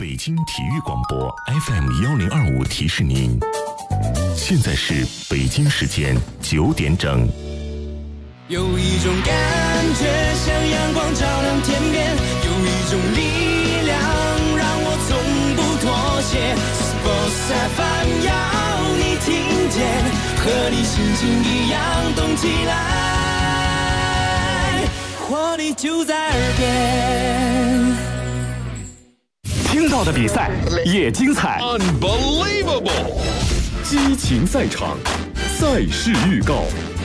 北京体育广播 FM1025提示您，现在是北京时间9点整。 有一种感觉像阳光照亮天边，有一种力量让我从不妥协。Sports FM 要你听见，和你心情一样动起来，活力就在耳边。 听到的比赛也精彩 Unbelievable 激情赛场，赛事预告。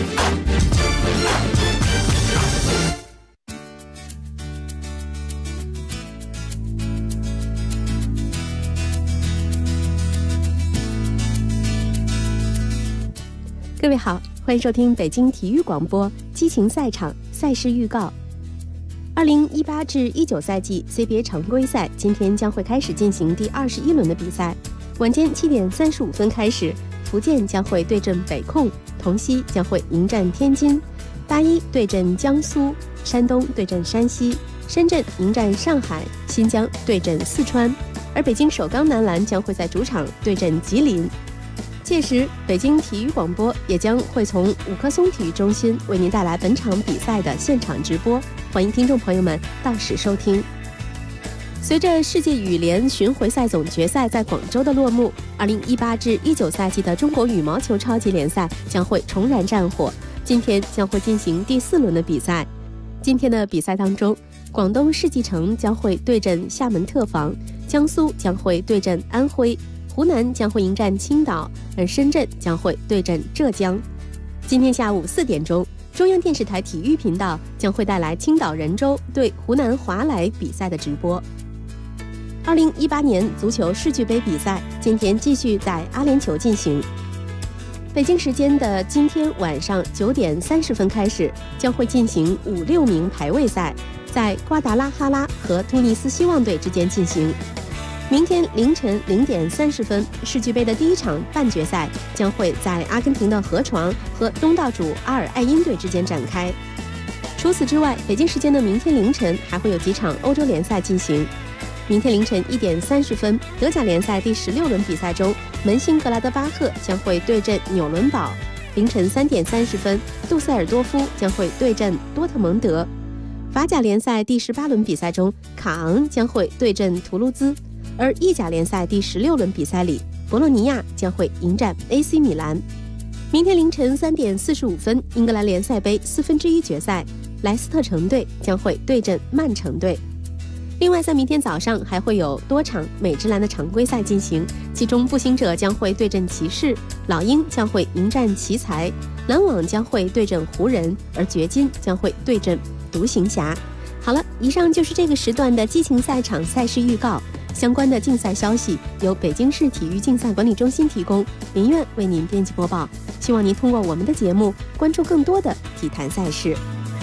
各位好，欢迎收听北京体育广播激情赛场赛事预告。2018至19赛季 CBA 常规赛今天将会开始进行第21轮的比赛。晚间7点35分开始，福建将会对阵北控，同曦将会迎战天津，大一对阵江苏，山东对阵山西，深圳迎战上海，新疆对阵四川，而北京首钢男篮将会在主场对阵吉林。届时，北京体育广播也将会从五棵松体育中心为您带来本场比赛的现场直播，欢迎听众朋友们到时收听。随着世界羽联巡回赛总决赛在广州的落幕，2018至19赛季的中国羽毛球超级联赛将会重燃战火，今天将会进行第4轮的比赛。今天的比赛当中，广东世纪城将会对阵厦门特防，江苏将会对阵安徽，湖南将会迎战青岛，而深圳将会对阵浙江。今天下午4点钟，中央电视台体育频道将会带来青岛人州对湖南华莱比赛的直播。2018年足球世俱杯比赛今天继续在阿联酋进行。北京时间的今天晚上9点30分开始，将会进行5-6名排位赛，在瓜达拉哈拉和突尼斯希望队之间进行。明天凌晨0点30分，世俱杯的第1场半决赛将会在阿根廷的河床和东道主阿尔艾因队之间展开。除此之外，北京时间的明天凌晨还会有几场欧洲联赛进行。明天凌晨1点30分，德甲联赛第16轮比赛中，门兴格拉德巴赫将会对阵纽伦堡。凌晨3点30分，杜塞尔多夫将会对阵多特蒙德。法甲联赛第18轮比赛中，卡昂将会对阵图卢兹。而意甲联赛第16轮比赛里，博洛尼亚将会迎战 AC 米兰。明天凌晨3点45分，英格兰联赛杯1/4决赛，莱斯特城队将会对阵曼城队。另外，在明天早上还会有多场美职篮的常规赛进行，其中步行者将会对阵骑士，老鹰将会迎战奇才，篮网将会对阵湖人，而掘金将会对阵独行侠。好了，以上就是这个时段的激情赛场赛事预告。相关的竞赛消息由北京市体育竞赛管理中心提供，林苑为您编辑播报。希望您通过我们的节目关注更多的体坛赛事。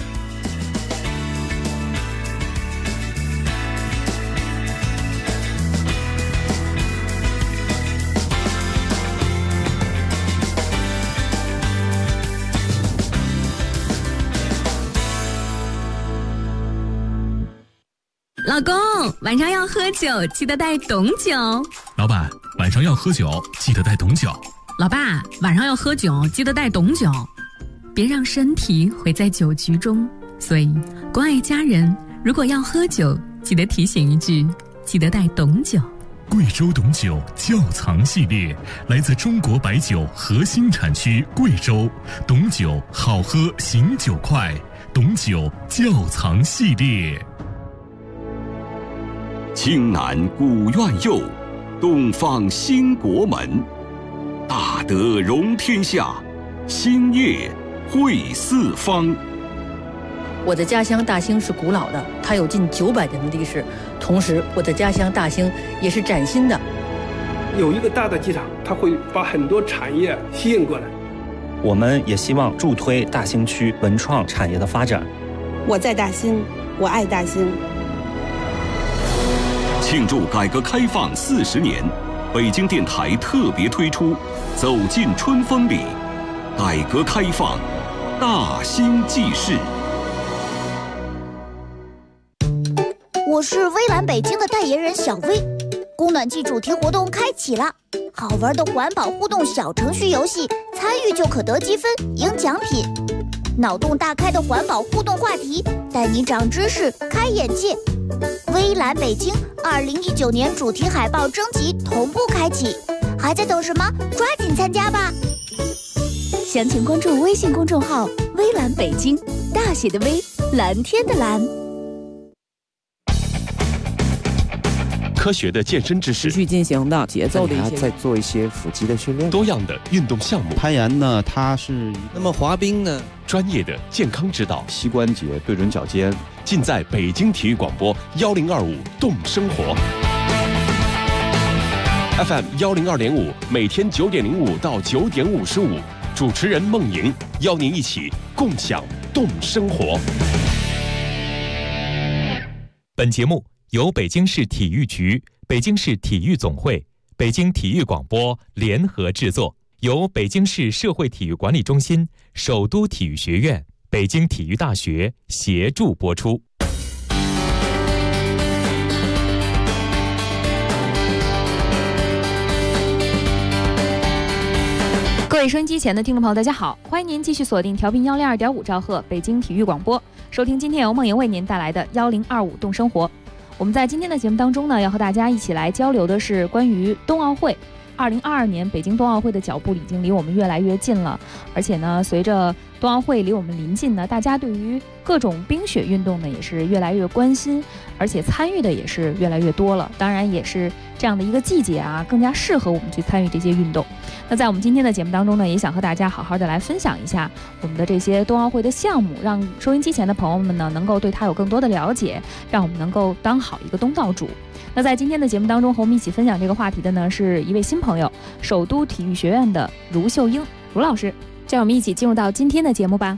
老公，晚上要喝酒，记得带董酒。 老板，晚上要喝酒，记得带董酒。 老爸，晚上要喝酒，记得带董酒。别让身体毁在酒局中。所以，关爱家人，如果要喝酒，记得提醒一句，记得带董酒。 贵州董酒窖藏系列，来自中国白酒核心产区贵州，董酒好喝醒酒快，董酒窖藏系列。 青南古院右，东方兴国门。大德容天下，兴业惠四方。 我的家乡大兴是古老的，它有近900年的历史。同时，我的家乡大兴也是崭新的。 有一个大的机场，它会把很多产业吸引过来。 我们也希望助推大兴区文创产业的发展。 我在大兴，我爱大兴。 庆祝改革开放40年，北京电台特别推出《走进春风里》，改革开放大兴记事。 我是微蓝北京的代言人小薇， 供暖季主题活动开启了，好玩的环保互动小程序游戏，参与就可得积分赢奖品。脑洞大开的环保互动话题，带你长知识开眼界。微蓝北京2019年主题海报征集同步开启，还在等什么？抓紧参加吧！详情关注微信公众号“微蓝北京”，大写的微，蓝天的蓝。 科学的健身知识， 持续进行的节奏的一些， 再做一些腹肌的训练， 多样的运动项目。 攀岩呢，它是那么滑冰呢， 专业的健康指导， 膝关节对准脚尖， 尽在北京体育广播1025动生活 FM 102.5，每天9点05到9点55，主持人孟莹邀您一起共享动生活。 本节目由北京市体育局、北京市体育总会、北京体育广播联合制作，由北京市社会体育管理中心、首都体育学院、北京体育大学协助播出。 各位收音机前的听众朋友，大家好，欢迎您继续锁定调频102.5兆赫北京体育广播，收听今天由梦莹为您带来的1025动生活。我们在今天的节目当中呢，要和大家一起来交流的是关于冬奥会。2022年北京冬奥会的脚步已经离我们越来越近了，而且呢，随着冬奥会离我们临近呢，大家对于各种冰雪运动呢也是越来越关心，而且参与的也是越来越多了。当然也是这样的一个季节啊，更加适合我们去参与这些运动。那在我们今天的节目当中呢，也想和大家好好的来分享一下我们的这些冬奥会的项目，让收音机前的朋友们呢能够对它有更多的了解，让我们能够当好一个东道主。那在今天的节目当中和我们一起分享这个话题的呢，是一位新朋友，首都体育学院的卢秀英卢老师。让我们一起进入到今天的节目吧。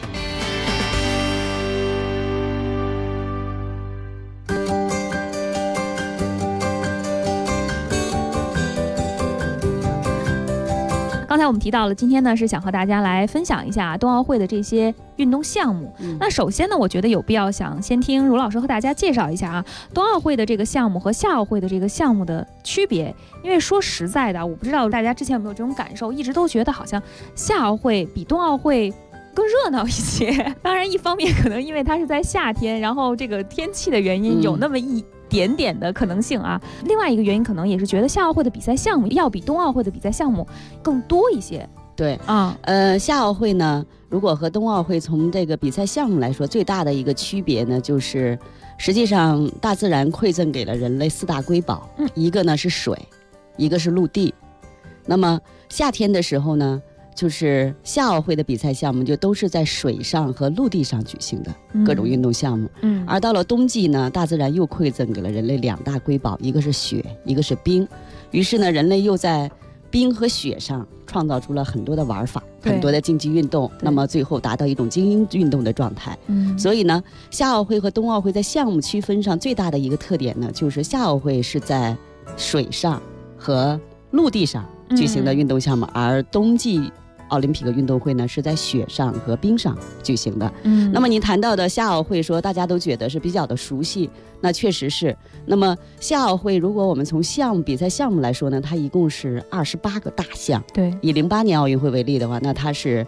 刚才我们提到了，今天呢是想和大家来分享一下冬奥会的这些运动项目。那首先呢，我觉得有必要想先听卢老师和大家介绍一下啊，冬奥会的这个项目和夏奥会的这个项目的区别。因为说实在的，我不知道大家之前有没有这种感受，一直都觉得好像夏奥会比冬奥会更热闹一些。当然，一方面可能因为它是在夏天，然后这个天气的原因有那么一点点的可能性啊。另外一个原因可能也是觉得夏奥会的比赛项目要比冬奥会的比赛项目更多一些。 对啊，夏奥会呢，如果和冬奥会从这个比赛项目来说，最大的一个区别呢，就是实际上大自然馈赠给了人类4大瑰宝，一个呢是水，一个是陆地。那么夏天的时候呢，就是夏奥会的比赛项目就都是在水上和陆地上举行的各种运动项目。而到了冬季呢，大自然又馈赠给了人类2大瑰宝，一个是雪，一个是冰。于是呢，人类又在冰和雪上创造出了很多的玩法，很多的竞技运动，那么最后达到一种精英运动的状态。所以呢，夏奥会和冬奥会在项目区分上最大的一个特点呢，就是夏奥会是在水上和陆地上举行的运动项目，而冬季奥林匹克运动会呢是在雪上和冰上举行的。那么你谈到的夏奥会说大家都觉得是比较的熟悉，那确实是。那么夏奥会如果我们从比赛项目来说呢，它一共是28个大项。对，以08年奥运会为例的话，那它是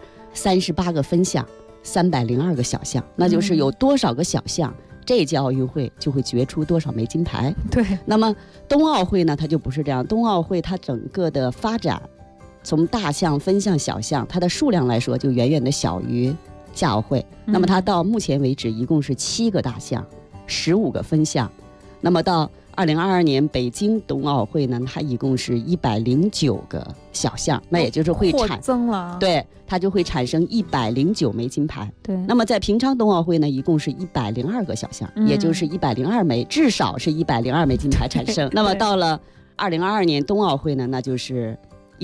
38个分项，302个小项，那就是有多少个小项，这一届奥运会就会决出多少枚金牌。对。那么冬奥会呢，它就不是这样，冬奥会它整个的发展从大项、分项、小项，它的数量来说就远远的小于夏奥会。那么它到目前为止一共是7个大项，15个分项。那么到2022年北京冬奥会呢，它一共是109个小项，那也就是会扩增了。 对，它就会产生109枚金牌。 对。 那么在平昌冬奥会呢，一共是102个小项，也就是102枚，至少是102枚金牌产生。那么到了2022年冬奥会呢，那就是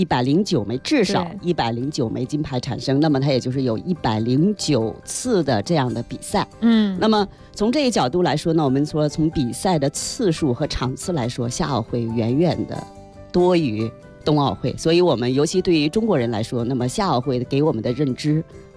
109枚，至少109枚金牌产生。那么它也就是有109次的这样的比赛。那么从这一角度来说呢，我们说从比赛的次数和场次来说，夏奥会远远的多于冬奥会。所以我们尤其对于中国人来说，那么夏奥会给我们的认知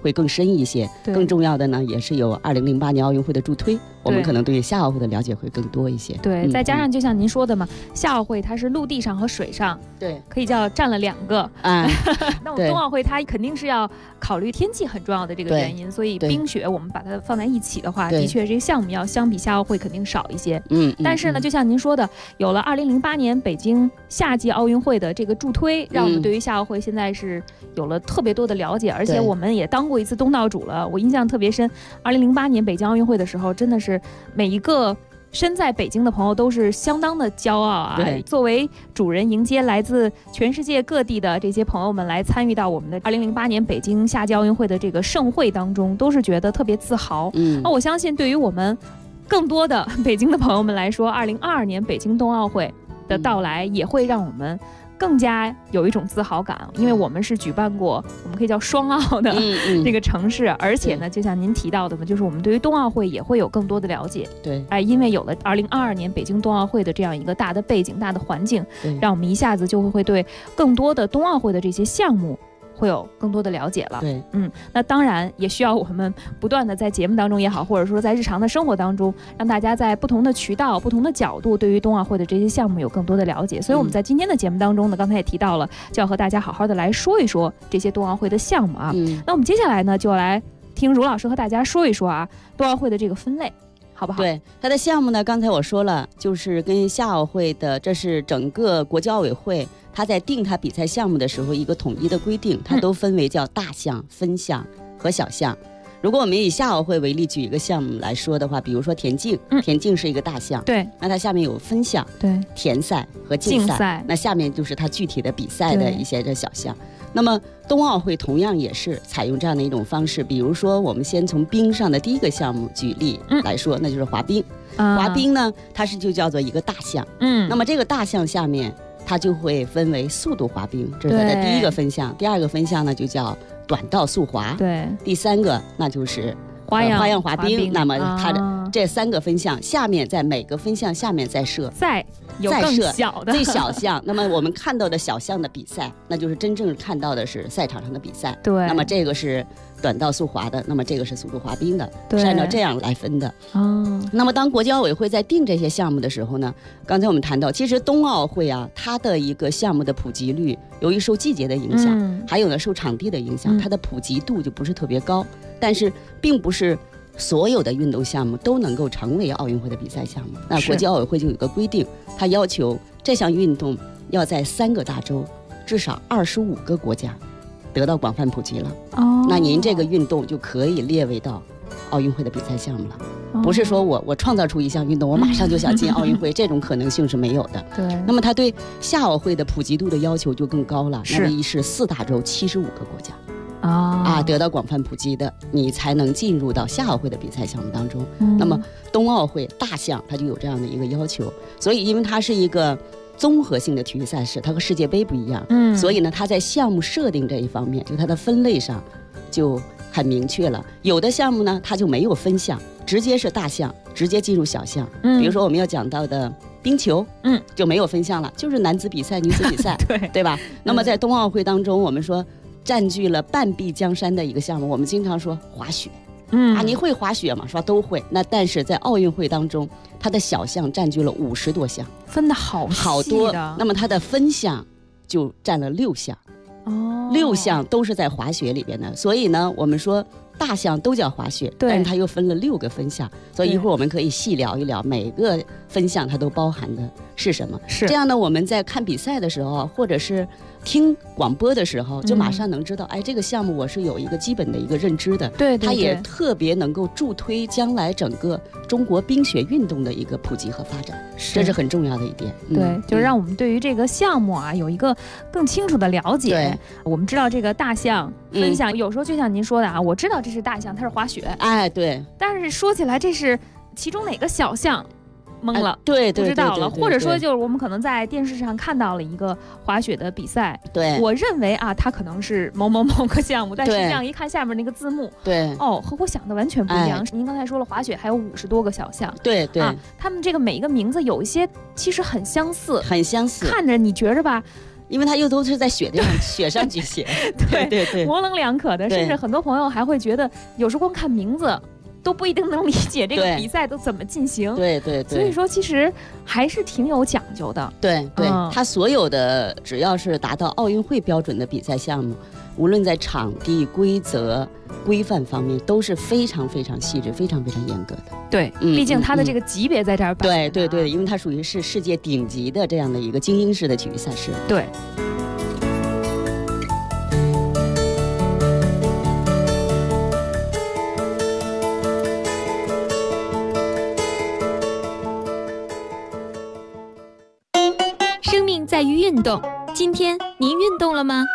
会更深一些。更重要的呢，也是有2008年奥运会的助推，我们可能对夏奥会的了解会更多一些。 对，再加上就像您说的嘛，夏奥会它是陆地上和水上， 对， 可以叫占了2个。那我们冬奥会它肯定是要考虑天气很重要的这个原因，所以冰雪我们把它放在一起的话，的确这个项目要相比夏奥会肯定少一些。但是呢，就像您说的，有了2008年北京夏季奥运会的这个助推，让我们对于夏奥会现在是有了特别多的了解，而且我们也当过一次东道主了。我印象特别深，2008年北京奥运会的时候，真的是每一个身在北京的朋友都是相当的骄傲啊！作为主人迎接来自全世界各地的这些朋友们来参与到我们的2008年北京夏季奥运会的这个盛会当中，都是觉得特别自豪。那我相信对于我们更多的北京的朋友们来说，2022年北京冬奥会的到来也会让我们更加有一种自豪感，因为我们是举办过我们可以叫双奥的这个城市，而且呢，就像您提到的嘛，就是我们对于冬奥会也会有更多的了解。 对， 因为有了2022年北京冬奥会的这样一个大的背景、大的环境，让我们一下子就会对更多的冬奥会的这些项目会有更多的了解了。 对， 那当然也需要我们不断的在节目当中也好，或者说在日常的生活当中，让大家在不同的渠道、不同的角度，对于冬奥会的这些项目有更多的了解。所以我们在今天的节目当中呢，刚才也提到了，就要和大家好好的来说一说这些冬奥会的项目啊。那我们接下来呢，就来听茹老师和大家说一说啊，冬奥会的这个分类。好不好？ 对，它的项目呢，刚才我说了，就是跟夏奥会的，这是整个国际奥委会它在定它比赛项目的时候一个统一的规定，它都分为叫大项、分项和小项。如果我们以夏奥会为例举一个项目来说的话，比如说田径，田径是一个大项， 对， 那它下面有分项， 对， 田赛和竞赛，那下面就是它具体的比赛的一些的小项。那么冬奥会同样也是采用这样的一种方式，比如说我们先从冰上的第一个项目举例来说，那就是滑冰。滑冰呢，它是就叫做一个大项，那么这个大项下面它就会分为速度滑冰，这是它的第一个分项。第二个分项呢就叫短道速滑， 对。 第三个那就是花样滑冰。那么它的这3个分项下面，在每个分项下面再设最小项。那么我们看到的小项的比赛，那就是真正看到的是赛场上的比赛。 对。 那么这个是短道速滑的，那么这个是速度滑冰的，是按照这样来分的。那么当国际奥委会在定这些项目的时候呢，刚才我们谈到，其实冬奥会啊，它的一个项目的普及率，由于受季节的影响，还有呢受场地的影响，它的普及度就不是特别高。但是并不是所有的运动项目都能够成为奥运会的比赛项目。那国际奥委会就有一个规定，它要求这项运动要在3个大洲，至少25个国家得到广泛普及了。那您这个运动就可以列为到奥运会的比赛项目了。不是说我创造出一项运动，我马上就想进奥运会，这种可能性是没有的。 对。 那么它对夏奥会的普及度的要求就更高了，那么是4大洲75个国家。得到广泛普及的，你才能进入到夏奥会的比赛项目当中。那么冬奥会大项它就有这样的一个要求，所以因为它是一个综合性的体育赛事，它和世界杯不一样，所以呢，它在项目设定这一方面，就它的分类上就很明确了。有的项目呢，它就没有分项，直接是大项，直接进入小项。比如说我们要讲到的冰球，就没有分项了，就是男子比赛、女子比赛，对吧？那么在冬奥会当中，我们说占据了半壁江山的一个项目，我们经常说滑雪。你会滑雪吗？说都会。那但是在奥运会当中，它的小项占据了50多项， 分的好多。那么它的分项就占了6项，6项都是在滑雪里边的。所以呢，我们说大项都叫滑雪，但是它又分了6个分项。所以一会儿我们可以细聊一聊每个分项它都包含的是什么。这样呢，我们在看比赛的时候，或者是听广播的时候，就马上能知道，这个项目我是有一个基本的一个认知的。 对， 它也特别能够助推将来整个中国冰雪运动的一个普及和发展，这是很重要的一点。 对，就是让我们对于这个项目啊有一个更清楚的了解。我们知道这个大项、分项，有时候就像您说的啊，我知道这是大项，它是滑雪， 对。 但是说起来，这是其中哪个小项？懵了， 对， 不知道了，或者说就是我们可能在电视上看到了一个滑雪的比赛， 对， 我认为啊，它可能是某个项目，但实际上一看下面那个字幕， 对， 和我想的完全不一样。您刚才说了滑雪还有50多个小项， 对， 他们这个每一个名字有一些其实很相似， 看着你觉着吧， 因为它又都是在雪上举行，对， 模棱两可的，甚至很多朋友还会觉得，有时光看名字都不一定能理解这个比赛都怎么进行。 对， 所以说其实还是挺有讲究的。 对，它所有的只要是达到奥运会标准的比赛项目，无论在场地、规则、规范方面都是非常非常细致、非常非常严格的。 对，毕竟它的这个级别在这儿摆。 对，因为它属于是世界顶级的这样的一个精英式的体育赛事。 对。 生命在于运动，今天您运动了吗？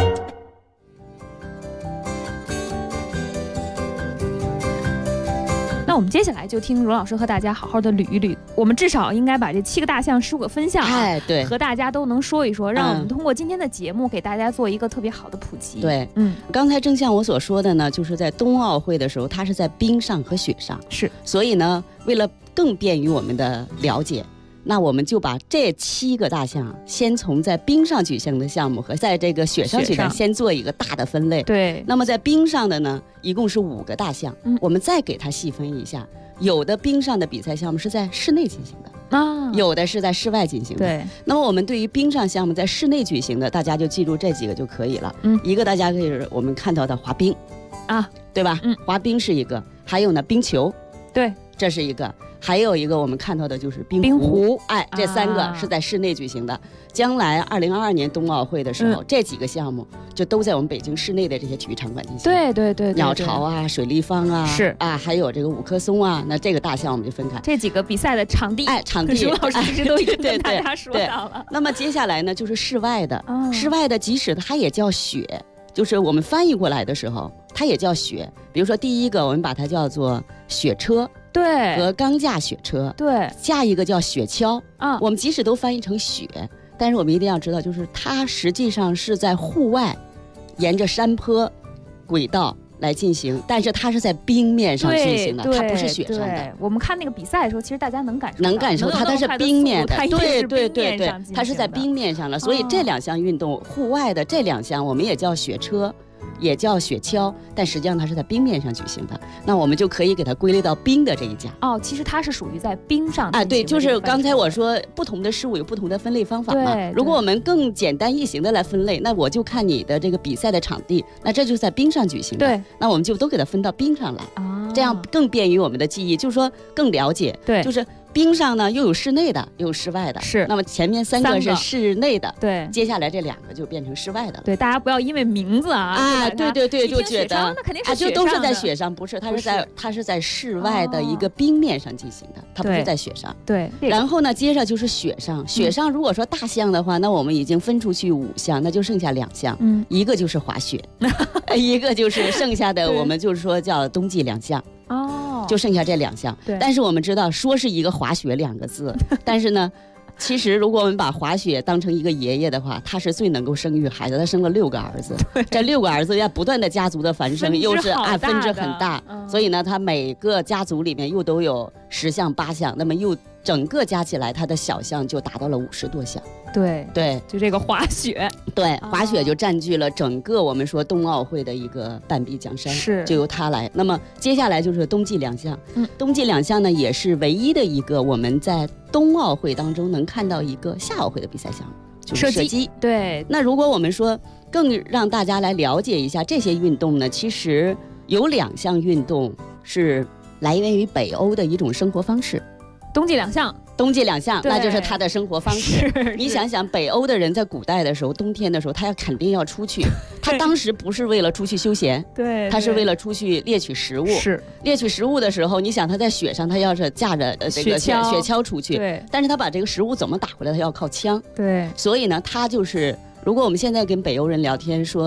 那我们接下来就听罗老师和大家好好的捋一捋，我们至少应该把这7个大项15个分项对， 和大家都能说一说，让我们通过今天的节目给大家做一个特别好的普及。 对，刚才正像我所说的呢，就是在冬奥会的时候，它是在冰上和雪上， 是， 所以呢，为了更便于我们的了解，那我们就把这7个大项先从在冰上举行的项目和在这个雪上举行先做一个大的分类。 对， 那么在冰上的呢，一共是5个大项，我们再给它细分一下，有的冰上的比赛项目是在室内进行的，有的是在室外进行的。 对， 那么我们对于冰上项目在室内举行的，大家就记住这几个就可以了。一个大家可以我们看到的滑冰对吧？滑冰是一个，还有呢冰球， 对， 这是一个。还有一个我们看到的就是冰壶， 这3个是在室内举行的。将来2022年冬奥会的时候，这几个项目就都在我们北京市内的这些体育场馆进行。 对， 鸟巢啊，水立方啊， 是还有这个五棵松啊，那这个大项我们就分开。 这几个比赛的场地， 场地， 罗老师其实都已经跟大家说到了。 那么接下来呢，就是室外的，室外的即使它也叫雪，就是我们翻译过来的时候，它也叫雪。比如说第一个，我们把它叫做雪车。 对， 和钢架雪车， 对， 下一个叫雪橇我们即使都翻译成雪，但是我们一定要知道，就是它实际上是在户外，沿着山坡轨道来进行，但是它是在冰面上进行的，它不是雪上的。 我们看那个比赛的时候，其实大家能感受它是冰面的，对，它是在冰面上的。所以这2项运动，户外的这2项我们也叫雪车，也叫雪橇，但实际上它是在冰面上举行的，那我们就可以给它归类到冰的这一家。 其实它是属于在冰上对，就是刚才我说不同的事物有不同的分类方法嘛。如果我们更简单易行的来分类，那我就看你的这个比赛的场地，那这就是在冰上举行的。 对， 那我们就都给它分到冰上来，这样更便于我们的记忆，就是说更了解。 对， 就是冰上呢又有室内的，又有室外的。 是， 那么前面3个是室内的， 对， 接下来这2个就变成室外的了。 对，大家不要因为名字对，就觉得那肯定是就都是在雪上，不是，它是在室外的一个冰面上进行的，它不是在雪上。 对， 然后呢，接着就是雪上，雪上如果说大项的话，那我们已经分出去5项，那就剩下2项，一个就是滑雪，一个就是剩下的我们就是说叫冬季2项。就剩下这2项。但是我们知道说是一个滑雪2个字，但是呢，其实如果我们把滑雪当成一个爷爷的话，他是最能够生育孩子，他生了6个儿子，这6个儿子要不断的家族的繁盛，又是分支很大，所以呢，他每个家族里面又都有10项8项，那么又整个加起来，他的小项就达到了50多项。对， 就这个滑雪， 对，滑雪就占据了整个我们说冬奥会的一个半壁江山， 是就由它来。那么接下来就是冬季2项，冬季2项呢也是唯一的一个我们在冬奥会当中能看到一个夏奥会的比赛项目，就是射击。 对， 那如果我们说更让大家来了解一下这些运动呢，其实有2项运动是来源于北欧的一种生活方式。 冬季2项， 那就是他的生活方式。你想想，北欧的人在古代的时候，冬天的时候，他肯定要出去。他当时不是为了出去休闲， 对， 他是为了出去猎取食物。 是猎取食物的时候，你想他在雪上，他要是驾着这个雪橇出去， 对， 但是他把这个食物怎么打回来，他要靠枪。 对， 所以呢，他就是，如果我们现在跟北欧人聊天说，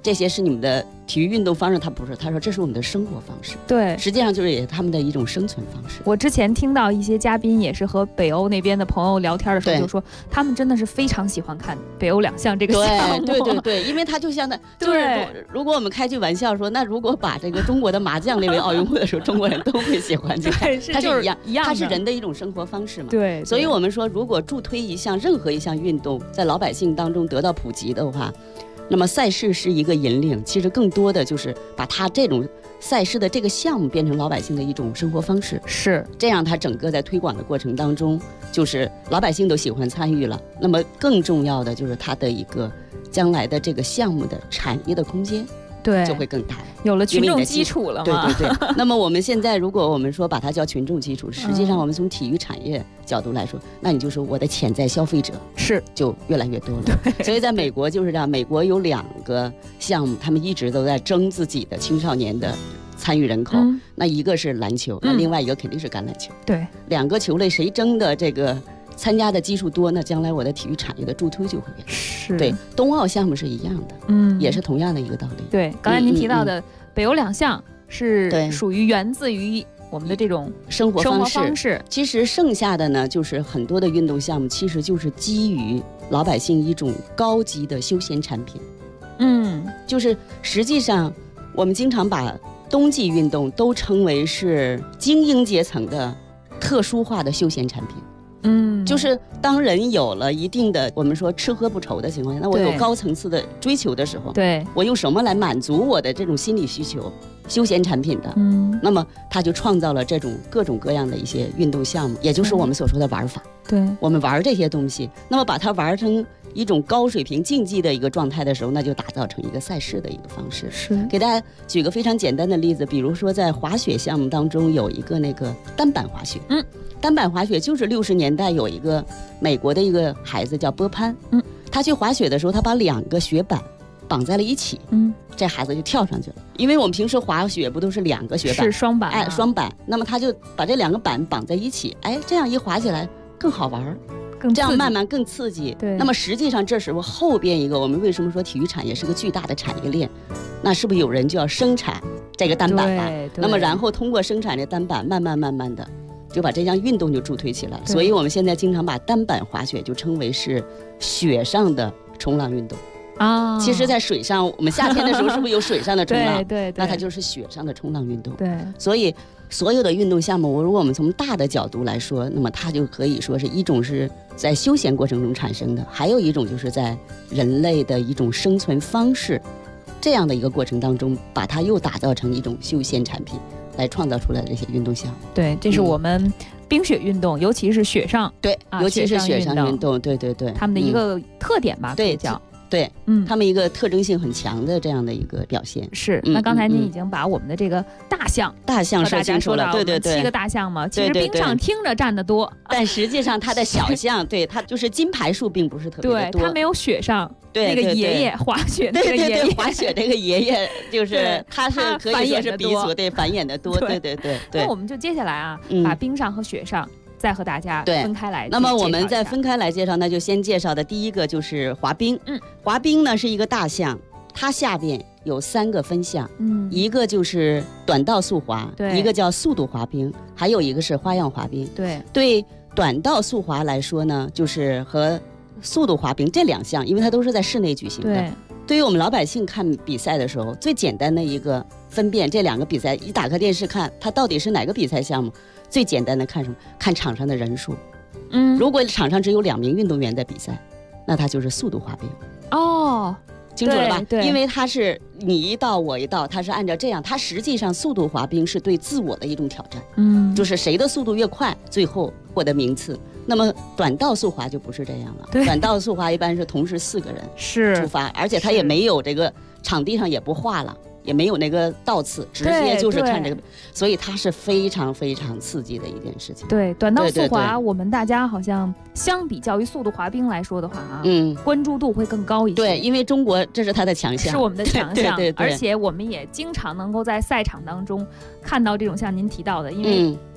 这些是你们的体育运动方式，他不是，他说这是我们的生活方式。 对， 实际上就是也是他们的一种生存方式。 我之前听到一些嘉宾也是和北欧那边的朋友聊天的时候，就说他们真的是非常喜欢看北欧两项这个项目。 对，因为他就像就是如果我们开句玩笑说，那如果把这个中国的麻将列为奥运会的时候，中国人都会喜欢去看，它是一样，它是人的一种生活方式嘛。 对， 所以我们说，如果助推任何一项运动在老百姓当中得到普及的话，那么赛事是一个引领，其实更多的就是把它这种赛事的这个项目变成老百姓的一种生活方式， 是这样，它整个在推广的过程当中，就是老百姓都喜欢参与了。那么更重要的就是它的一个将来的这个项目的产业的空间， 对， 就会更大， 有了群众基础了嘛。 对。那么我们现在如果我们说把它叫群众基础，实际上我们从体育产业角度来说，那你就说我的潜在消费者是就越来越多了。所以在美国就是这样，美国有2个项目，他们一直都在争自己的青少年的参与人口。那一个是篮球，那另外一个肯定是橄榄球。 对 ，2个球类谁争的这个参加的基数多，那将来我的体育产业的助推就会变。 是， 对，冬奥项目是一样的，也是同样的一个道理。 对，刚才您提到的北欧2项是属于源自于我们的这种生活方式。 其实剩下的呢，就是很多的运动项目，其实就是基于老百姓一种高级的休闲产品。就是实际上我们经常把冬季运动都称为是精英阶层的特殊化的休闲产品。就是当人有了一定的我们说吃喝不愁的情况下，那我有高层次的追求的时候， 对， 我用什么来满足我的这种心理需求？休闲产品的，那么他就创造了这种各种各样的一些运动项目，也就是我们所说的玩法。 对， 我们玩这些东西，那么把它玩成一种高水平竞技的一个状态的时候，那就打造成一个赛事的一个方式。 是， 给大家举个非常简单的例子，比如说在滑雪项目当中有一个那个单板滑雪。单板滑雪就是60年代有一个美国的一个孩子叫波潘，他去滑雪的时候，他把2个雪板绑在了一起，这孩子就跳上去了。因为我们平时滑雪不都是2个雪板， 是双板， 双板，那么他就把这2个板绑在一起，这样一滑起来更好玩，这样慢慢更刺激。 对， 那么实际上这时候后边一个，我们为什么说体育产业是个巨大的产业链？那是不是有人就要生产这个单板吧？那么然后通过生产这单板，慢慢的就把这项运动就助推起来。所以我们现在经常把单板滑雪就称为是雪上的冲浪运动。其实在水上，我们夏天的时候是不是有水上的冲浪？ 对， 那它就是雪上的冲浪运动。 对， 所以所有的运动项目，如果我们从大的角度来说，那么它就可以说是一种是在休闲过程中产生的，还有一种就是在人类的一种生存方式这样的一个过程当中，把它又打造成一种休闲产品，来创造出来的这些运动项目。 对，这是我们冰雪运动，尤其是雪上， 对，尤其是雪上运动，对， 他们的一个特点吧， 对， 叫。 对，他们一个特征性很强的这样的一个表现。 是，那刚才您已经把我们的这个大象说清楚了，对 ，7个大象嘛，其实冰上听着站得多， 但实际上它的小象，对，它就是金牌数并不是特别的多， 对，它没有雪上那个爷爷滑雪那个爷爷， 滑雪这个爷爷就是他是可以说是鼻祖，对，繁衍的多，对。 那我们就接下来啊，把冰上和雪上再和大家分开来。 那么我们再分开来介绍，那就先介绍的第一个就是滑冰。滑冰呢是一个大项，它下边有3个分项，一个就是短道速滑，一个叫速度滑冰，还有一个是花样滑冰。对短道速滑来说呢，就是和速度滑冰这2项，因为它都是在室内举行的。对于我们老百姓看比赛的时候，最简单的一个分辨这2个比赛，一打开电视看它到底是哪个比赛项目，最简单的看什么？看场上的人数。如果场上只有2名运动员在比赛，那它就是速度滑冰。清楚了吧？因为它是你一道我一道，它是按照这样，它实际上速度滑冰是对自我的一种挑战。就是谁的速度越快，最后获得名次。那么短道速滑就不是这样了，短道速滑一般是同时4个人出发，而且它也没有这个场地上也不画了，也没有那个倒刺，直接就是看这个，所以它是非常非常刺激的一件事情。 对，短道速滑，我们大家好像相比较于速度滑冰来说的话啊，关注度会更高一些。 对，因为中国这是它的强项， 是我们的强项， 对， 而且我们也经常能够在赛场当中看到这种像您提到的，因为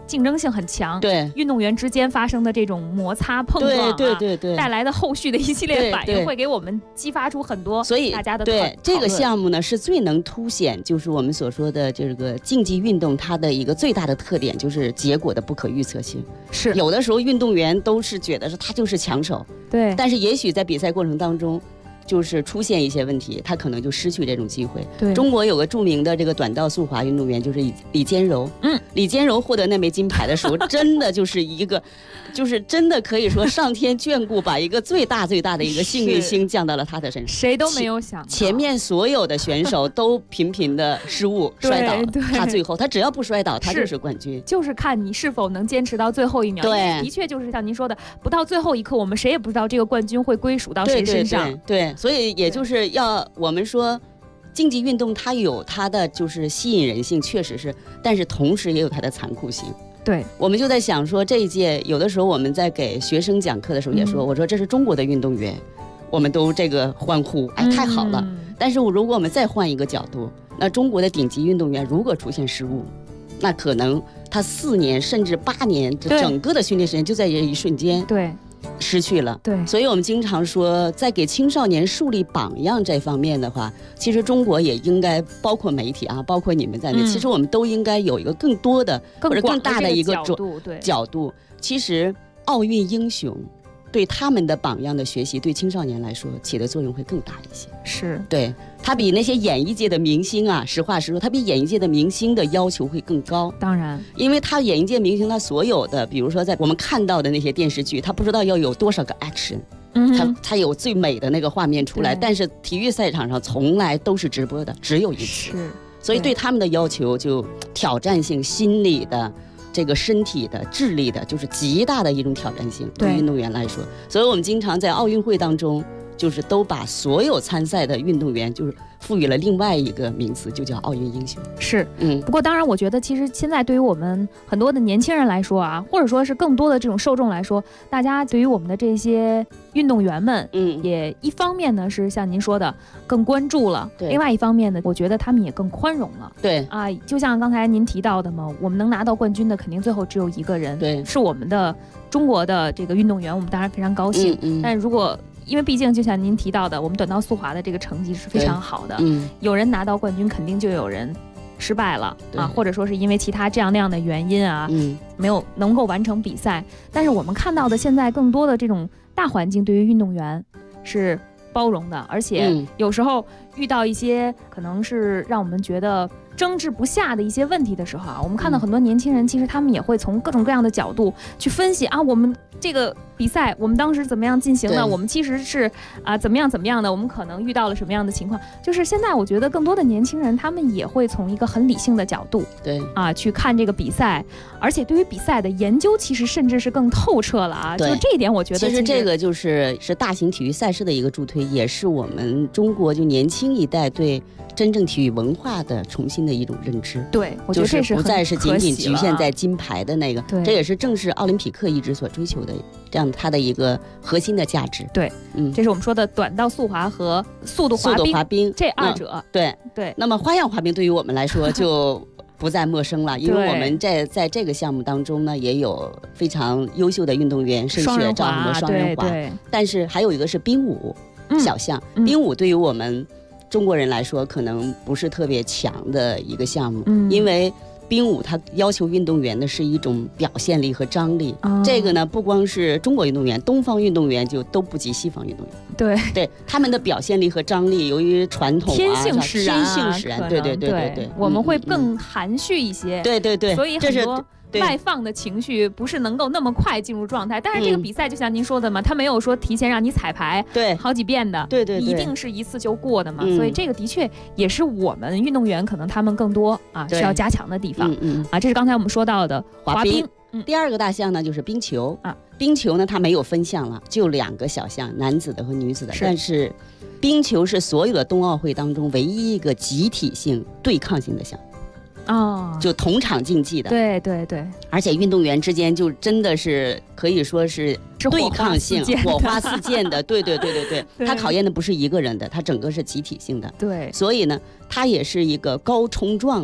竞争性很强， 对运动员之间发生的这种摩擦碰撞、 对带来的后续的一系列反应，会给我们激发出很多大家的对这个项目呢是最能凸显，就是我们所说的这个竞技运动它的一个最大的特点，就是结果的不可预测性。 是有的时候运动员都是觉得他就是强手， 对， 但是也许在比赛过程当中，就是出现一些问题，他可能就失去这种机会。 对， 中国有个著名的这个短道速滑运动员，就是李坚柔。李坚柔获得那枚金牌的时候，真的就是一个，就是真的可以说上天眷顾，把一个最大的一个幸运星降到了他的身上。 谁都没有想到， 前面所有的选手都频频的失误摔倒，他最后他只要不摔倒，他就是冠军。 就是看你是否能坚持到最后一秒。 对， 的确就是像您说的，不到最后一刻，我们谁也不知道这个冠军会归属到谁身上。 对，所以也就是要我们说，竞技运动它有它的就是吸引人性，确实是，但是同时也有它的残酷性。 对， 我们就在想说，这一届有的时候我们在给学生讲课的时候也说，我说这是中国的运动员，我们都这个欢呼，哎，太好了。但是如果我们再换一个角度，那中国的顶级运动员如果出现失误，那可能他4年甚至8年整个的训练时间就在这一瞬间对失去了。 对， 所以我们经常说，在给青少年树立榜样这方面的话，其实中国也应该包括媒体啊，包括你们在内，其实我们都应该有一个更多的或者更大的一个角度。其实奥运英雄对他们的榜样的学习，对青少年来说起的作用会更大一些。 是， 对，他比那些演艺界的明星啊，实话实说，他比演艺界的明星的要求会更高。 当然， 因为他演艺界明星，他所有的，比如说在我们看到的那些电视剧，他不知道要有多少个 action，他有最美的那个画面出来，但是体育赛场上从来都是直播的，只有一次。 是， 所以对他们的要求就挑战性、心理的。这个身体的、智力的，就是极大的一种挑战性，对运动员来说。所以我们经常在奥运会当中，就是都把所有参赛的运动员，就是赋予了另外一个名词，就叫奥运英雄。 是，不过当然，我觉得其实现在对于我们很多的年轻人来说啊，或者说是更多的这种受众来说，大家对于我们的这些运动员们，也一方面呢是像您说的更关注了，另外一方面呢，我觉得他们也更宽容了。 对啊，就像刚才您提到的嘛，我们能拿到冠军的，肯定最后只有一个人， 对， 是我们的中国的这个运动员，我们当然非常高兴。但如果因为毕竟就像您提到的，我们短道速滑的这个成绩是非常好的，有人拿到冠军，肯定就有人失败了啊，或者说是因为其他这样那样的原因啊，没有能够完成比赛。但是我们看到的现在更多的这种大环境对于运动员是包容的，而且有时候遇到一些可能是让我们觉得争执不下的一些问题的时候啊，我们看到很多年轻人，其实他们也会从各种各样的角度去分析啊，我们这个比赛我们当时怎么样进行的，我们其实是怎么样的，我们可能遇到了什么样的情况。就是现在我觉得更多的年轻人，他们也会从一个很理性的角度去看这个比赛，而且对于比赛的研究其实甚至是更透彻了啊。就这一点我觉得其实这个就是大型体育赛事的一个助推，也是我们中国就年轻一代对真正体育文化的重新的一种认知。 对，我觉得这是不再是仅仅局限在金牌的那个，这也是正是奥林匹克一直所追求的这样它的一个核心的价值。 对，这是我们说的短道速滑和速度滑冰这二者。 对。那么花样滑冰对于我们来说就不再陌生了，因为我们在这个项目当中呢，也有非常优秀的运动员，申雪赵很多双人滑，但是还有一个是冰舞小项。冰舞对于我们中国人来说可能不是特别强的一个项目，因为冰舞它要求运动员的是一种表现力和张力，这个呢不光是中国运动员，东方运动员就都不及西方运动员。对，他们的表现力和张力，由于传统天性使然， 对， 我们会更含蓄一些。 对， 所以很多外放的情绪不是能够那么快进入状态。但是这个比赛就像您说的嘛，他没有说提前让你彩排好几遍的， 对， 一定是一次就过的嘛。所以这个的确也是我们运动员可能他们更多需要加强的地方。这是刚才我们说到的滑冰。 第二个大项呢就是冰球冰球呢它没有分项了，就2个小项，男子的和女子的。但是冰球是所有的冬奥会当中唯一一个集体性对抗性的项目。就同场竞技的。 对， 而且运动员之间就真的是可以说是对抗性，火花四溅的。对，它考验的不是一个人的，它整个是集体性的。 对， 所以呢它也是一个高冲撞的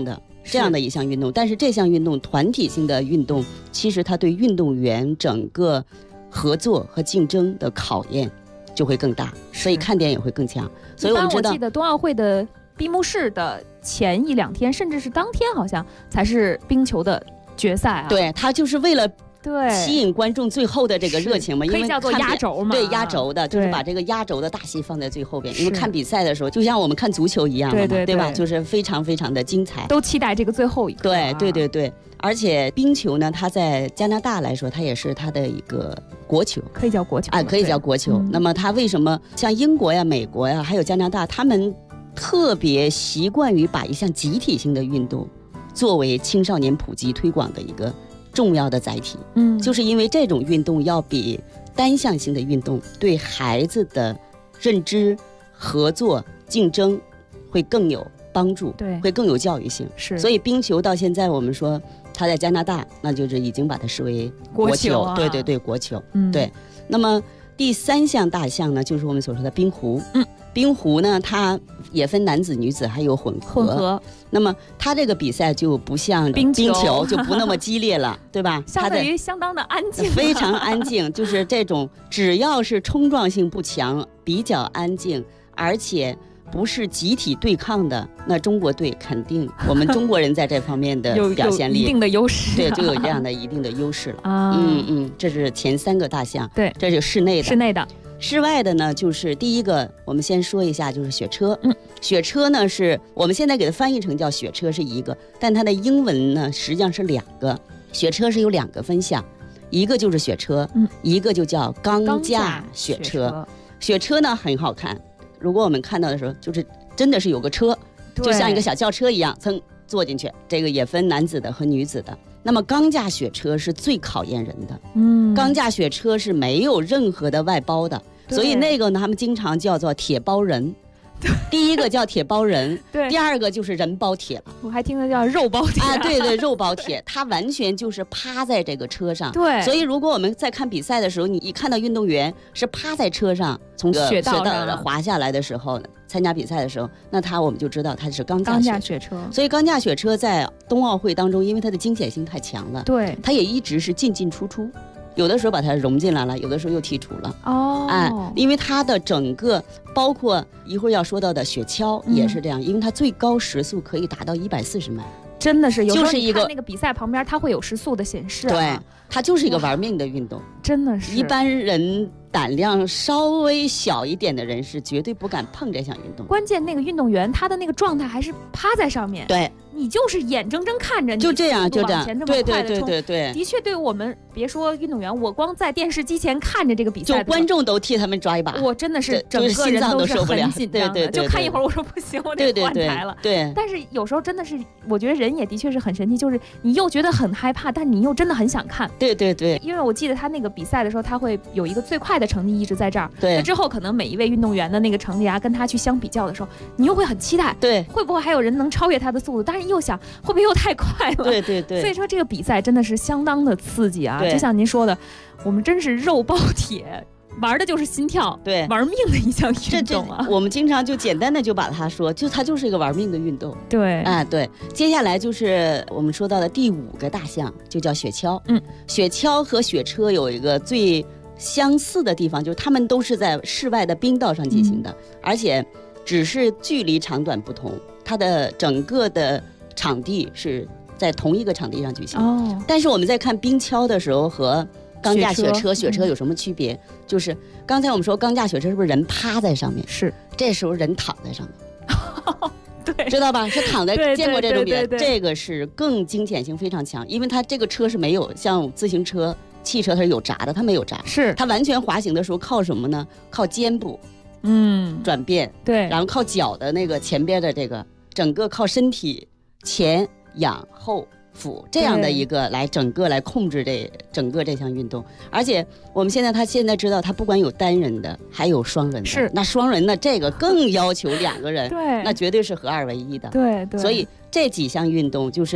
这样的一项运动。但是这项运动团体性的运动，其实它对运动员整个合作和竞争的考验就会更大，所以看点也会更强。所以我们知道， 我记得冬奥会的闭幕式的前1-2天，甚至是当天，好像才是冰球的决赛啊。 对，它就是为了对吸引观众最后的这个热情嘛，因为可以叫做压轴嘛。 对，压轴的就是把这个压轴的大戏放在最后边，因为看比赛的时候就像我们看足球一样嘛，对吧？就是非常非常的精彩， 都期待这个最后一刻。 对。而且冰球呢，它在加拿大来说，它也是它的一个国球， 可以叫国球啊，可以叫国球。那么它为什么像英国呀、美国呀，还有加拿大，他们特别习惯于把一项集体性的运动作为青少年普及推广的一个重要的载体？就是因为这种运动要比单项性的运动对孩子的认知、合作、竞争会更有帮助， 对， 会更有教育性。 是， 所以冰球到现在我们说它在加拿大，那就是已经把它视为国球，对，国球。对。那么第3项大项呢，就是我们所说的冰壶。冰壶呢，它也分男子、女子，还有混合。那么它这个比赛就不像冰球就不那么激烈了，对吧？ 相对于相当的安静， 非常安静。就是这种只要是冲撞性不强、比较安静，而且不是集体对抗的，那中国队肯定我们中国人在这方面的表现力有一定的优势， 对，就有这样的一定的优势了啊。 这是前3个大项， 对， 这是室内的。室外的呢，就是第一个，我们先说一下，就是雪车。雪车呢是我们现在给它翻译成叫雪车是一个，但它的英文呢实际上是2个。雪车是有2个分项，一个就是雪车，一个就叫钢架雪车。雪车呢很好看，如果我们看到的时候，就是真的是有个车，就像一个小轿车一样，噌坐进去。这个也分男子的和女子的。那么钢架雪车是最考验人的，钢架雪车是没有任何的外包的，所以那个呢，他们经常叫做铁包人。第一个叫铁包人，第2个就是人包铁了。 我还听的叫肉包铁啊，对，肉包铁，它完全就是趴在这个车上。 对， 所以如果我们在看比赛的时候，你一看到运动员是趴在车上从雪道滑下来的时候，参加比赛的时候，那我们就知道它是钢架雪车。所以钢架雪车在冬奥会当中，因为它的惊险性太强了， 对， 它也一直是进进出出。有的时候把它融进来了，有的时候又剔除了。因为它的整个，包括一会儿要说到的雪橇也是这样，因为它最高时速可以达到140迈， 真的是，有时候你看那个比赛旁边它会有时速的显示。 对，它就是一个玩命的运动， 真的是。 一般人胆量稍微小一点的人是绝对不敢碰这项运动。 关键那个运动员他的那个状态还是趴在上面， 对， 你就是眼睁睁看着你就这样往前这么快的冲， 对， 的确对我们别说运动员，我光在电视机前看着这个比赛， 就观众都替他们抓一把， 我真的是整个人都是很紧张的， 对， 就看一会儿我说不行，我得换台了。 对， 但是有时候真的是，我觉得人也的确是很神奇，就是你又觉得很害怕，但你又真的很想看。 对， 因为我记得他那个比赛的时候，他会有一个最快的成绩一直在这儿。 对， 那之后可能每一位运动员的那个成绩啊，跟他去相比较的时候，你又会很期待， 对， 会不会还有人能超越他的速度？但是又想会不会又太快了？ 对。 所以说这个比赛真的是相当的刺激啊！就像您说的，我们真是肉包铁。玩的就是心跳， 对， 玩命的一项运动啊！ 我们经常就简单的就把它说，它就是一个玩命的运动。 对， 对。接下来就是我们说到的第5个大项，就叫雪橇。雪橇和雪车有一个最相似的地方，就是它们都是在室外的冰道上进行的，而且只是距离长短不同，它的整个的场地是在同一个场地上举行。但是我们在看冰橇的时候和钢架雪车有什么区别？就是刚才我们说钢架雪车是不是人趴在上面？ 是， 这时候人躺在上面。 对， 知道吧？是躺在，见过这种比赛， 这个是更惊险性非常强，因为它这个车是没有像自行车、汽车它是有闸的，它没有闸， 是它完全滑行的时候靠什么呢？靠肩部，转变， 对， 然后靠脚的那个前边的这个，整个靠身体前仰后俯这样的一个来整个来控制整个这项运动。而且我们现在知道它不管有单人的还有双人的， 是那双人的这个更要求2个人对， 那绝对是合2为1的， 对， 所以这几项运动就是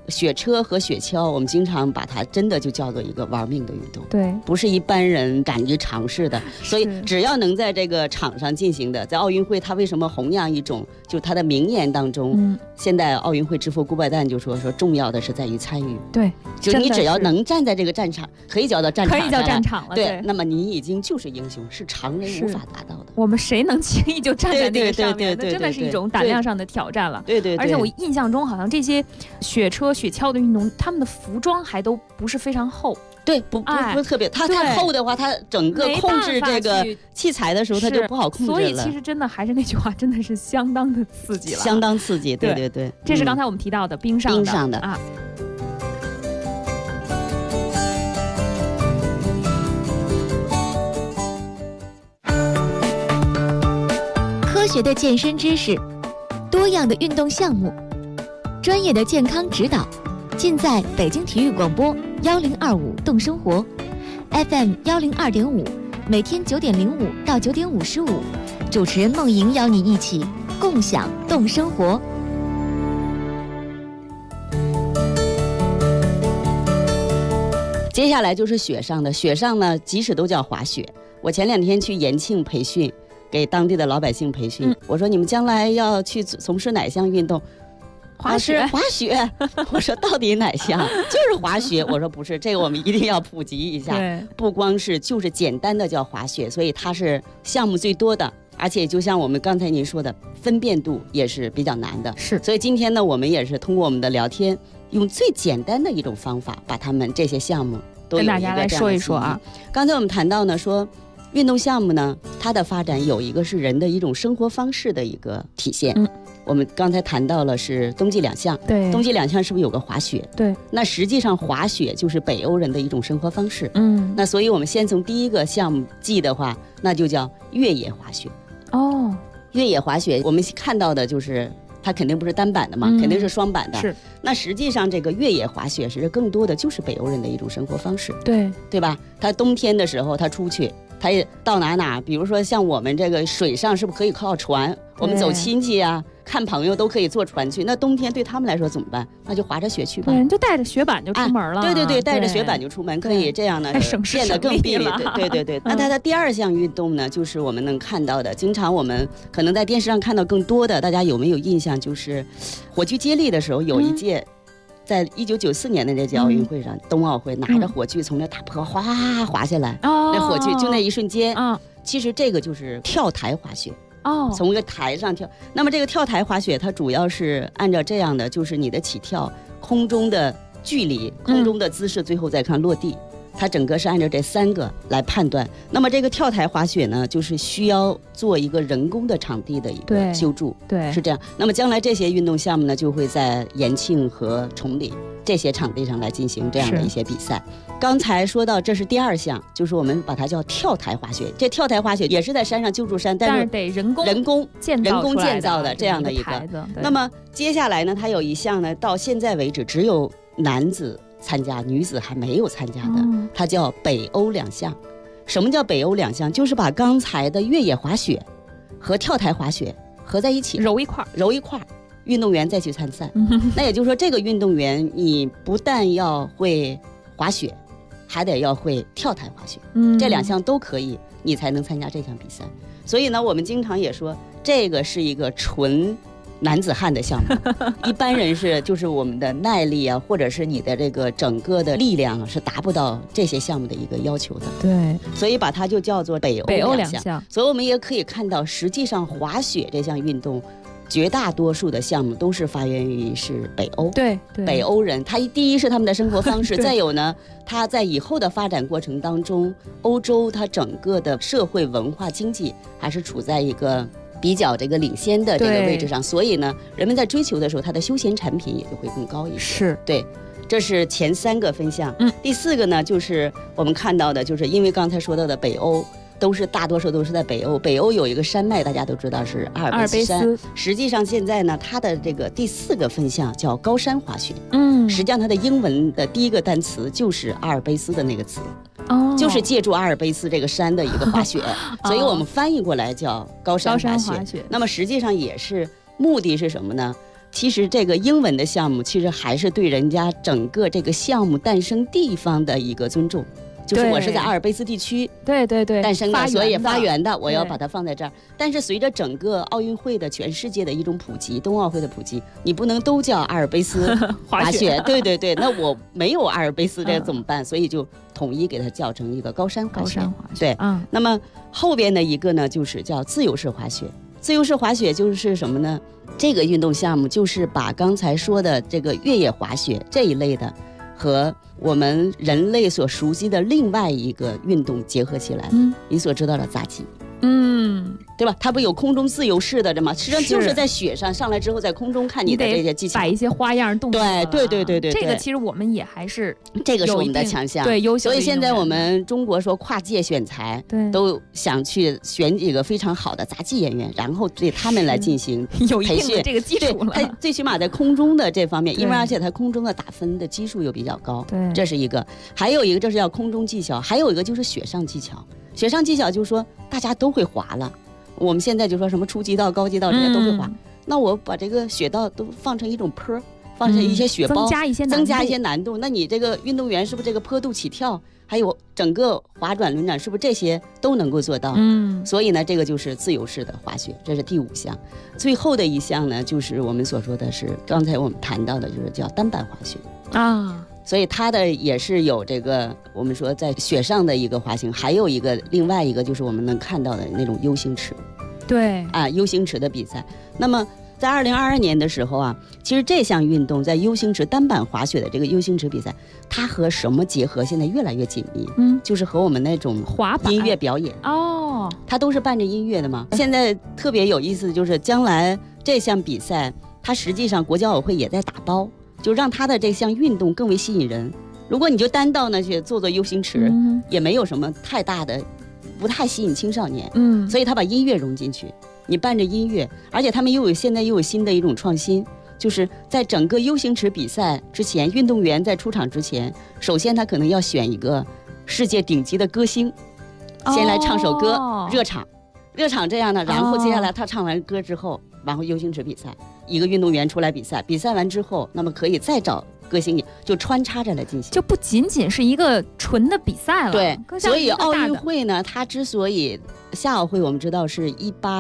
雪车和雪橇，我们经常把它真的就叫做一个玩命的运动， 对， 不是一般人敢于尝试的。所以只要能在这个场上进行的，在奥运会，它为什么弘扬一种，就它的名言当中，现在奥运会之父顾拜旦就说重要的是在于参与。 对， 就你只要能站在这个战场，可以叫到战场， 可以叫战场了。 对，那么你已经就是英雄，是常人无法达到的。 我们谁能轻易就站在那个上面？那真的是一种胆量上的挑战了。 对。 而且我印象中，好像这些雪车、雪橇的运动，他们的服装还都不是非常厚。 对，不是特别，它太厚的话，它整个控制这个器材的时候，它就不好控制了。 所以其实真的还是那句话，真的是相当的刺激了， 相当刺激。对。 这是刚才我们提到的冰上的啊。 科学的健身知识，多样的运动项目，专业的健康指导，尽在北京体育广播1025动生活 FM 102.5，每天9点05到9点55，主持人梦莹邀你一起共享动生活。 接下来就是雪上的，雪上呢，即使都叫滑雪。我前2天去延庆培训，给当地的老百姓培训。我说你们将来要去从事哪项运动？滑雪。我说到底哪项？就是滑雪。我说不是，这个我们一定要普及一下。不光是就是简单的叫滑雪，所以它是项目最多的，而且就像我们刚才您说的，分辨度也是比较难的。 是。 所以今天呢，我们也是通过我们的聊天，用最简单的一种方法，把他们这些项目都有一个跟大家来说一说啊。 刚才我们谈到呢，说运动项目呢，它的发展有一个是人的一种生活方式的一个体现。我们刚才谈到了是冬季2项， 对， 冬季2项是不是有个滑雪？ 对， 那实际上滑雪就是北欧人的一种生活方式。那所以我们先从第一个项目记的话，那就叫越野滑雪。越野滑雪我们看到的就是它肯定不是单板的嘛，肯定是双板的。 是。 那实际上这个越野滑雪是更多的就是北欧人的一种生活方式。对吧？他冬天的时候他出去，他也到哪，比如说像我们这个水上是不是可以靠船？我们走亲戚啊，看朋友都可以坐船去。那冬天对他们来说怎么办？那就滑着雪去吧。 对，就带着雪板就出门了。 对，带着雪板就出门，可以这样呢，变得更便利。对。那它的第2项运动呢，就是我们能看到的，经常我们可能在电视上看到更多的，大家有没有印象？就是火炬接力的时候有一届。在1994年的这届奥运会上，冬奥会拿着火炬从那大坡哗滑下来，那火炬就那一瞬间，其实这个就是跳台滑雪。从一个台上跳。那么这个跳台滑雪，它主要是按照这样的，就是你的起跳、空中的距离、空中的姿势，最后再看落地。它整个是按照这3个来判断。那么这个跳台滑雪呢，就是需要做一个人工的场地的一个修筑， 对， 是这样。那么将来这些运动项目呢，就会在延庆和崇礼这些场地上来进行这样的一些比赛。刚才说到这是第2项，就是我们把它叫跳台滑雪。这跳台滑雪也是在山上救助山，但是得人工建造的这样的一个。那么接下来呢，它有一项呢，到现在为止只有男子参加，女子还没有参加的，它叫北欧2项。什么叫北欧2项？就是把刚才的越野滑雪和跳台滑雪合在一起， 揉一块， 运动员再去参赛。那也就是说，这个运动员你不但要会滑雪，还得要会跳台滑雪，这2项都可以，你才能参加这项比赛。所以呢，我们经常也说，这个是一个纯男子汉的项目，一般人就是我们的耐力啊，或者是你的这个整个的力量是达不到这些项目的一个要求的。 对， 所以把它就叫做北欧2项。所以我们也可以看到，实际上滑雪这项运动，绝大多数的项目都是发源于是北欧。 对， 北欧人，他第一是他们的生活方式，再有呢，他在以后的发展过程当中，欧洲它整个的社会文化经济还是处在一个比较这个领先的这个位置上，所以呢，人们在追求的时候，它的休闲产品也就会更高一些。 是， 对，这是前3个分项。第4个呢，就是我们看到的，就是因为刚才说到的北欧。大多数都是在北欧。北欧有一个山脉，大家都知道是阿尔卑斯山。实际上现在呢，它的这个第4个分项叫高山滑雪。实际上它的英文的第1个单词就是阿尔卑斯的那个词。就是借助阿尔卑斯这个山的一个滑雪，所以我们翻译过来叫高山滑雪。那么实际上也是目的是什么呢？ 其实这个英文的项目，其实还是对人家整个这个项目诞生地方的一个尊重。就是我是在阿尔卑斯地区对诞生的，所以发源的，我要对把它放在这儿。但是随着整个奥运会的全世界的一种普及，冬奥会的普及，你不能都叫阿尔卑斯滑雪，对对对，那我没有阿尔卑斯这怎么办？所以就统一给它叫成一个高山滑雪。对，那么后边的一个呢，就是叫自由式滑雪。自由式滑雪就是什么呢？这个运动项目就是把刚才说的这个越野滑雪这一类的和我们人类所熟悉的另外一个运动结合起来。你所知道的杂技，对吧？它不有空中自由式的吗？实际上就是在雪上上来之后，在空中看你的这些技巧， 摆一些花样动作。 对， 这个其实我们也还是这个是我们的强项， 对，优秀的。 所以现在我们中国说跨界选材，都想去选几个非常好的杂技演员，然后对他们来进行有一定的这个基础了。 他最起码在空中的这方面，因为而且他空中的打分的基数又比较高， 对， 这是一个。还有一个这是叫空中技巧，还有一个就是雪上技巧。雪上技巧就是说大家都会滑了。我们现在就说什么初级道、高级道这些都会滑，那我把这个雪道都放成一种坡，放成一些雪包， 增加一些难度。 那你这个运动员是不是这个坡度起跳，还有整个滑转轮转，是不是这些都能够做到？所以呢，这个就是自由式的滑雪，这是第5项。最后的一项呢，就是我们所说的是刚才我们谈到的，就是叫单板滑雪啊。 所以它的也是有这个我们说在雪上的一个滑行，还有一个另外一个就是我们能看到的那种 U 型池， 对啊 U 型池的比赛。那么在2022年的时候啊，其实这项运动在 U 型池单板滑雪的这个 U 型池比赛，它和什么结合？现在越来越紧密，就是和我们那种滑板音乐表演哦， 它都是伴着音乐的嘛。现在特别有意思的就是将来这项比赛，它实际上国际奥委会也在打包。就让他的这项运动更为吸引人。如果你就单到那些做 U 型池，也没有什么太大的，不太吸引青少年。所以他把音乐融进去，你伴着音乐，而且他们现在又有新的一种创新，就是在整个 U 型池比赛之前，运动员在出场之前，首先他可能要选一个世界顶级的歌星，先来唱首歌，热场这样的，然后接下来他唱完歌之后，然后 U 型池比赛。一个运动员出来比赛，比赛完之后，那么可以再找歌星，就穿插着来进行， 就不仅仅是一个纯的比赛了。 对，所以奥运会呢，它之所以夏奥会我们知道是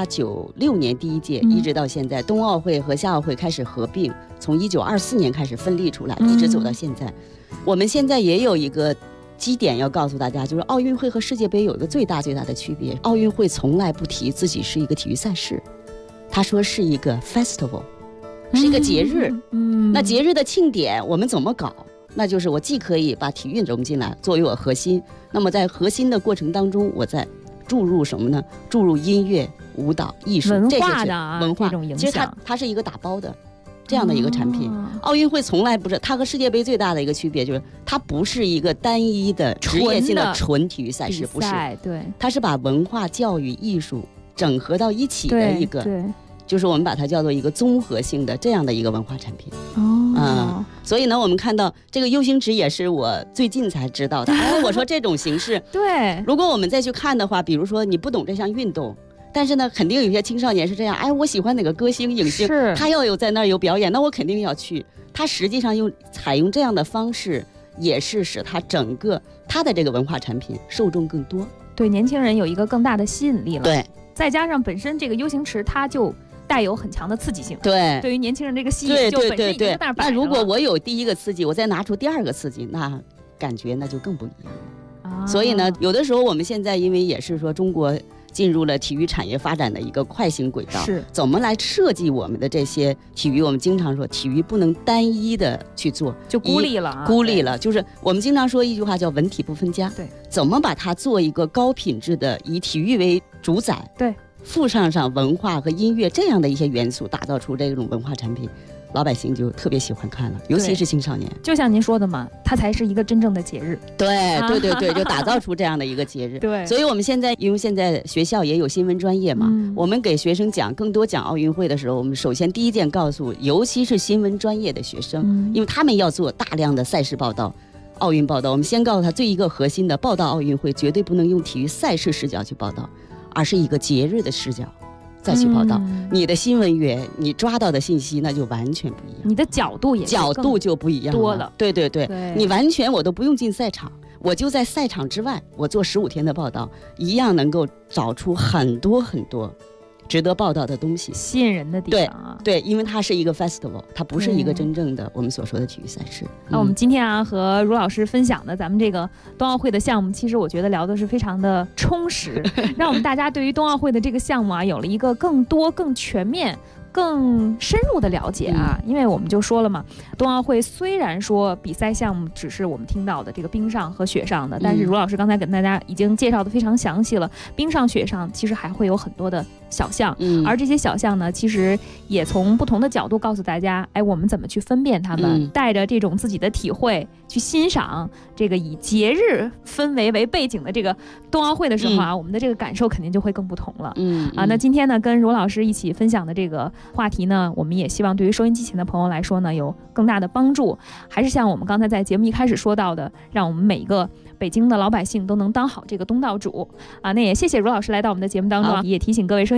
1896年第一届，一直到现在，冬奥会和夏奥会开始合并，从1924年开始分立出来，一直走到现在。我们现在也有一个基点要告诉大家，就是奥运会和世界杯有一个最大的区别，奥运会从来不提自己是一个体育赛事，他说是一个 festival。是一个节日，那节日的庆典我们怎么搞？那就是我既可以把体育融进来作为我核心，那么在核心的过程当中，我再注入什么呢？注入音乐、舞蹈、艺术、 文化的文化这种影响。 其实它是一个打包的这样的一个产品。奥运会从来不是，它和世界杯最大的一个区别就是它不是一个单一的职业性的纯体育赛事，不是， 对， 它是把文化、教育、艺术整合到一起的一个。 对。 就是我们把它叫做一个综合性的这样的一个文化产品所以呢，我们看到这个 U 型池也是我最近才知道的。我说这种形式， 对， 如果我们再去看的话，比如说你不懂这项运动，但是呢，肯定有些青少年是这样，我喜欢哪个歌星、影星，他要有在那儿有表演，那我肯定要去。他实际上采用这样的方式，也是使他整个他的这个文化产品受众更多， 对年轻人有一个更大的吸引力了。 对， 再加上本身这个 U 型池，它就带有很强的刺激性， 对于年轻人这个吸引，就本身已经在那儿摆着了。 那如果我有第一个刺激，我再拿出第二个刺激，那感觉那就更不一样。所以呢，有的时候我们现在因为也是说中国进入了体育产业发展的一个快行轨道， 是怎么来设计我们的这些体育？我们经常说体育不能单一的去做， 就孤立了， 就是我们经常说一句话叫文体不分家。 对， 怎么把它做一个高品质的以体育为主宰？ 对。 附上文化和音乐这样的一些元素，打造出这种文化产品，老百姓就特别喜欢看了，尤其是青少年。 就像您说的嘛，它才是一个真正的节日。 对，就打造出这样的一个节日。 对， 所以我们现在因为现在学校也有新闻专业嘛，我们给学生更多讲奥运会的时候，我们首先第一件告诉，尤其是新闻专业的学生，因为他们要做大量的赛事报道。奥运报道，我们先告诉他，最一个核心的报道奥运会，绝对不能用体育赛事视角去报道，而是一个节日的视角再去报道。你的新闻源，你抓到的信息那就完全不一样， 你的角度就不一样多了。 对，你完全我都不用进赛场，我就在赛场之外，我做15天的报道，一样能够找出很多很多值得报道的东西， 吸引人的地方啊。 对，因为它是一个 festival， 它不是一个真正的我们所说的体育赛事。 那我们今天啊和茹老师分享的咱们这个冬奥会的项目，其实我觉得聊的是非常的充实，让我们大家对于冬奥会的这个项目啊有了一个更多、更全面、更深入的了解啊。因为我们就说了嘛，冬奥会虽然说比赛项目只是我们听到的这个冰上和雪上的，但是茹老师刚才给大家已经介绍的非常详细了，冰上雪上其实还会有很多的小项，而这些小项呢，其实也从不同的角度告诉大家，哎，我们怎么去分辨它们，带着这种自己的体会去欣赏这个以节日氛围为背景的这个冬奥会的时候啊，我们的这个感受肯定就会更不同了。那今天呢，跟茹老师一起分享的这个话题呢，我们也希望对于收音机前的朋友来说呢，有更大的帮助。还是像我们刚才在节目一开始说到的，让我们每一个北京的老百姓都能当好这个东道主啊。那也谢谢茹老师来到我们的节目当中，也提醒各位收音